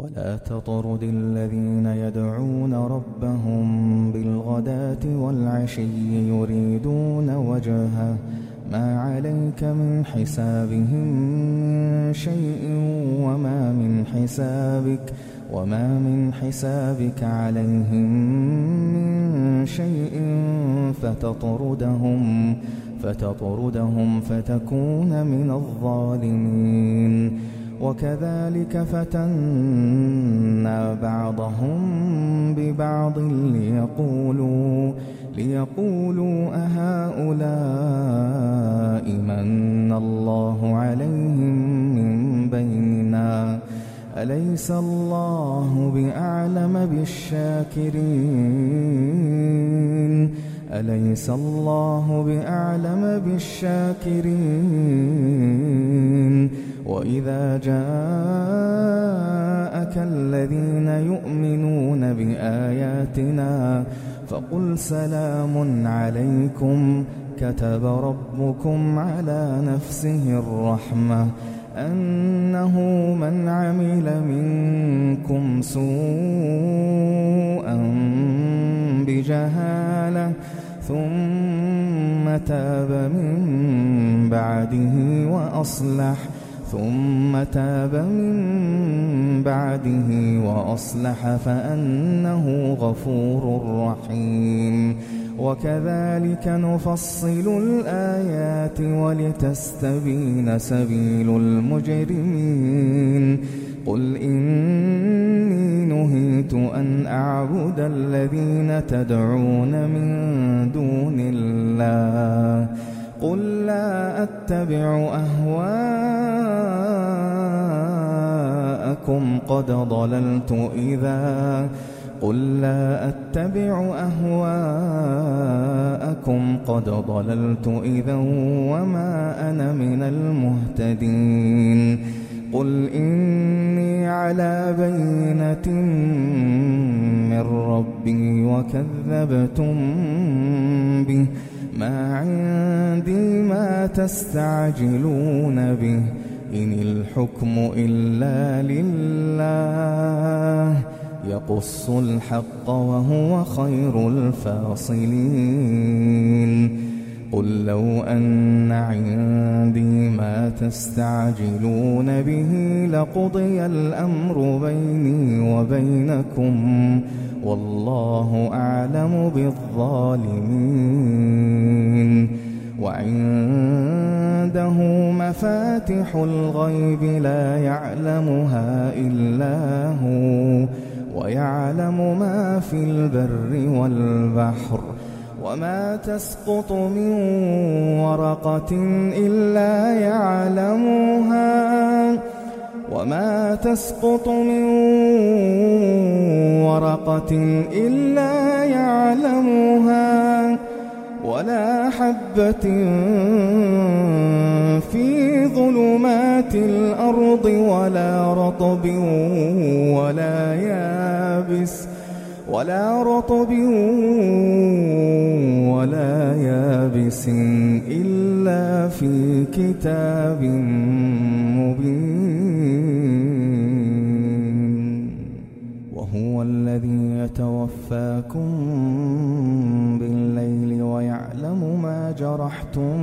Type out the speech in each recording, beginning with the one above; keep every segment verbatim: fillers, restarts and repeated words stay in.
ولا تطرد الذين يدعون ربهم بالغداة والعشي يريدون وجهه ما عليك من حسابهم من شيء وما من حسابك وما من حسابك عليهم من شيء فتطردهم فتطردهم فتكون من الظالمين. وكذلك فتنا بعضهم ببعض ليقولوا ليقولوا أهؤلاء من الله عليهم من بيننا أليس الله بأعلم بالشاكرين أليس الله بأعلم بالشاكرين. وإذا جاءك الذين يؤمنون بآياتنا فقل سلام عليكم كتب ربكم على نفسه الرحمة أنه من عمل منكم سوءا بجهالة ثم تاب من بعده وأصلح ثم تاب من بعده وأصلح فأنه غفور رحيم. وكذلك نفصل الآيات ولتستبين سبيل المجرمين. قل إني نهيت أن أعبد الذين تدعون من دون الله قل لا أتبع أهواءكم قد ضللت إذا قل لا أتبع أهواءكم قد ضللت إذا وما أنا من المهتدين. قل إني على بينة من ربي وكذبتم به ما عندي ما تستعجلون به إن الحكم إلا لله يقص الحق وهو خير الفاصلين. قل لو أن عندي ما تستعجلون به لقضي الأمر بيني وبينكم والله أعلم بالظالمين. وعنده مفاتح الغيب لا يعلمها إلا هو ويعلم ما في البر والبحر وما تسقط من ورقة إلا يعلمها وما تسقط من ورقة إلا يعلمها ولا حبة في ظلمات الأرض ولا رطب ولا يابس ولا رطب ولا يابس إلا في كتاب مبين. وهو الذي يتوفاكم بالليل ويعلم ما جرحتم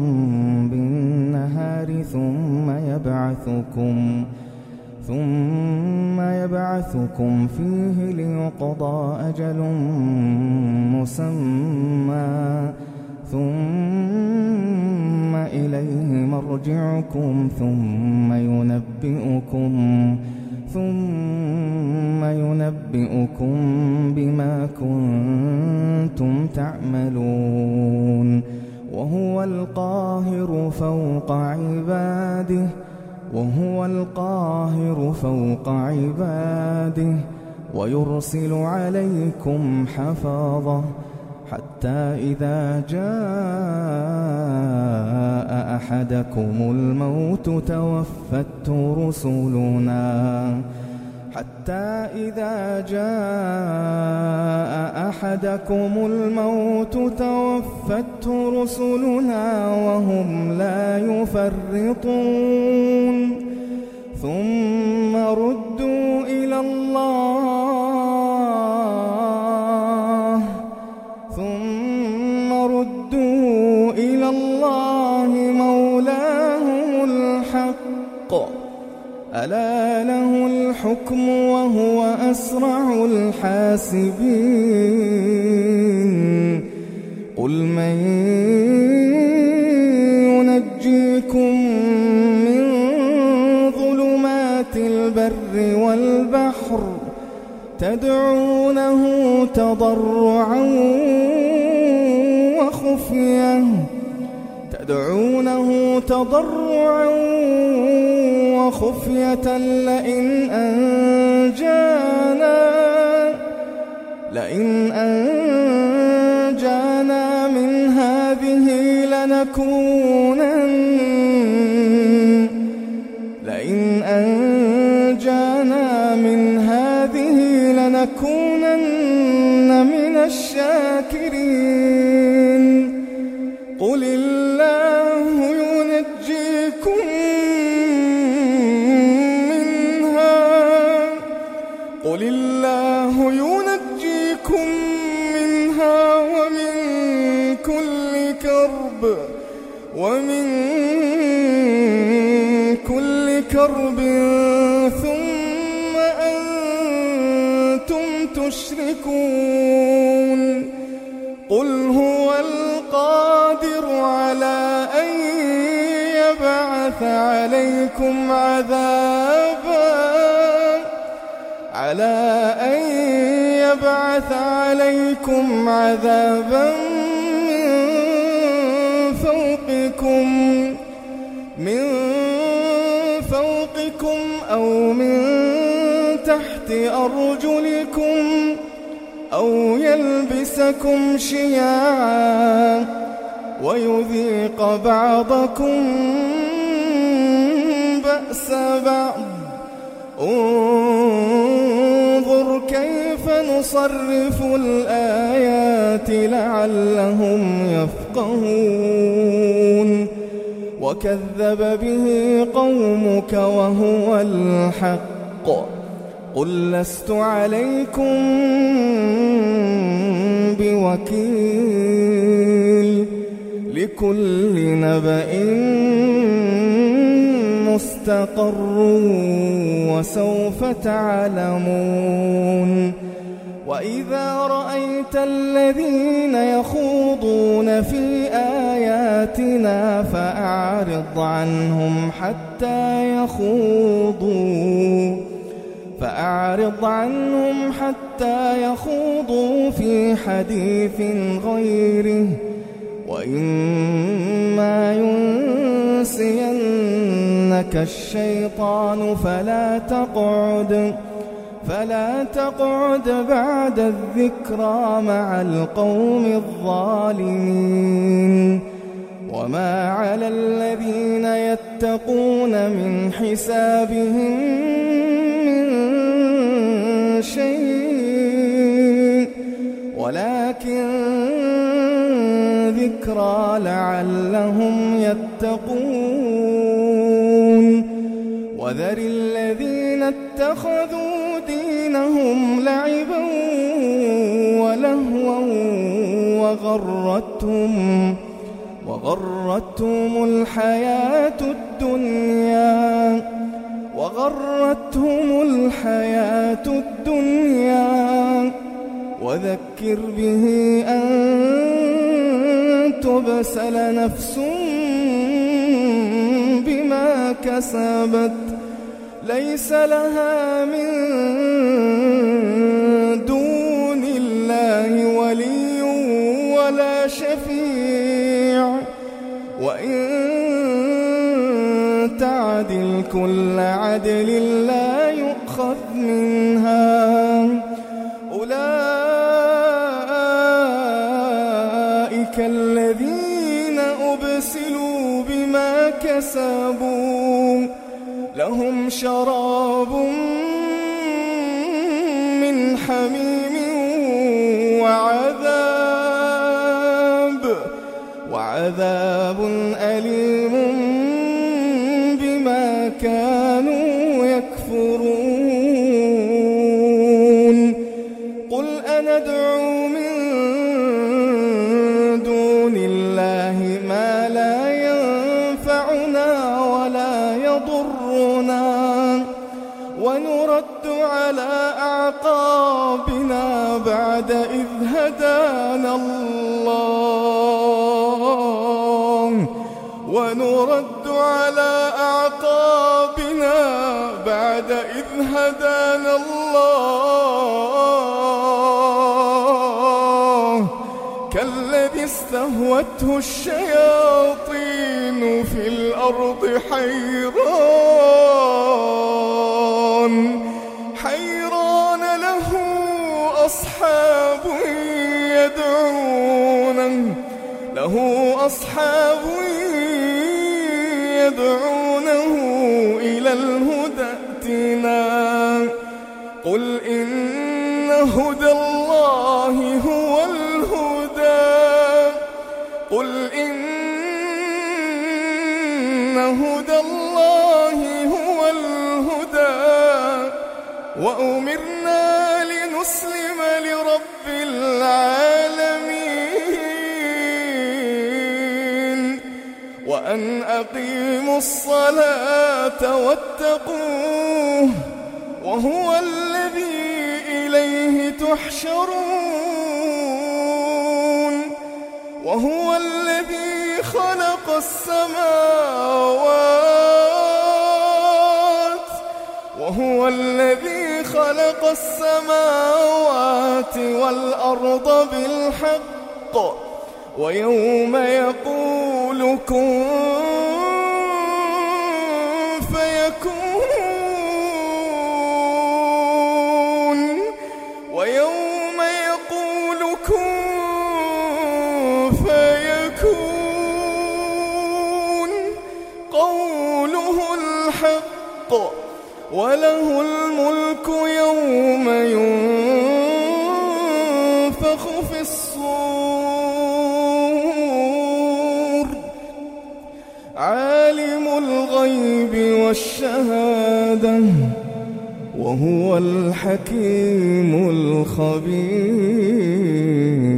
بالنهار ثم يبعثكم ثم يبعثكم فيه ليقضى أجل مسمى ثم إليه مرجعكم ثم ينبئكم ثم ينبئكم بما كنتم تعملون. وهو القاهر فوق عباده وهو القاهر فوق عباده ويرسل عليكم حفاظة حتى إذا جاء أحدكم الموت توفته رسلنا حتى إذا جاء أحدكم الموت توفته رسلنا وهم لا يفرطون ثم ردوا إلى الله ثم ردوا إلى الله مولاهم الحق ألا له الحكم وهو أسرع الحاسبين قل من ينجيكم من ظلمات البر والبحر تدعونه تضرعا وخفية تدعونه تضرعا وخفية لئن أنجانا لئن أنجانا من هذه لنكونن لئن أنجانا من هذه لنكونن من الشاكرين قل الله ينجيكم قل الله ينجيكم منها ومن كل كرب ومن كل كرب ثم أنتم تشركون قل هو القادر على أن يبعث عليكم عذابا على أن يبعث عليكم عذابا من فوقكم من فوقكم أو من تحت أرجلكم أو يلبسكم شيعا ويذيق بعضكم بأس بعض انظر كيف نصرف الآيات لعلهم يفقهون وكذب به قومك وهو الحق قل لست عليكم بوكيل لكل نبأ مستقر وسوف تعلمون وإذا رأيت الذين يخوضون في آياتنا فأعرض عنهم حتى يخوضوا فأعرض عنهم حتى يخوضوا في حديث غيره وإما ينسينك الشيطان فلا تقعد فلا تقعد بعد الذكرى مع القوم الظالمين وما على الذين يتقون من حسابهم من شيء ولكن ذكرى لعلهم يتقون وذر الذين اتخذوا دينهم لعبا ولهوا وغرتهم وغرتهم الحياة الدنيا وغرتهم الحياة الدنيا وذكر به أن تبسل نفس بما كسبت ليس لها من دون الله ولي ولا شفيع وإن تعدل كل عدل لا يؤخذ منها أولئك الذين أبسلوا بما كسبوا لهم شراب من حميم وعذاب وعذاب أليم بما كانوا يكفرون. ونرد على أعقابنا بعد إذ هدانا الله ونرد على أعقابنا بعد إذ هدانا الله كالذي استهوته الشياطين في الأرض حيران حيران له أصحاب يدعونه له أصحاب يدعونه إلى الهدى ائتنا قل إن هدى الله هو الهدى قل إن هدى الله هو الهدى وأمرنا لنسلم لرب العالمين وأن أقيموا الصلاة واتقوه وهو الذي إليه تحشرون وهو الذي خلق السماوات وهو الذي خلق السماوات والأرض بالحق ويوم يقول كن فيكون ويوم يقول كن فيكون قوله الحق وله الملك يوم ينفخ في الصور عالم الغيب والشهادة وهو الحكيم الخبير.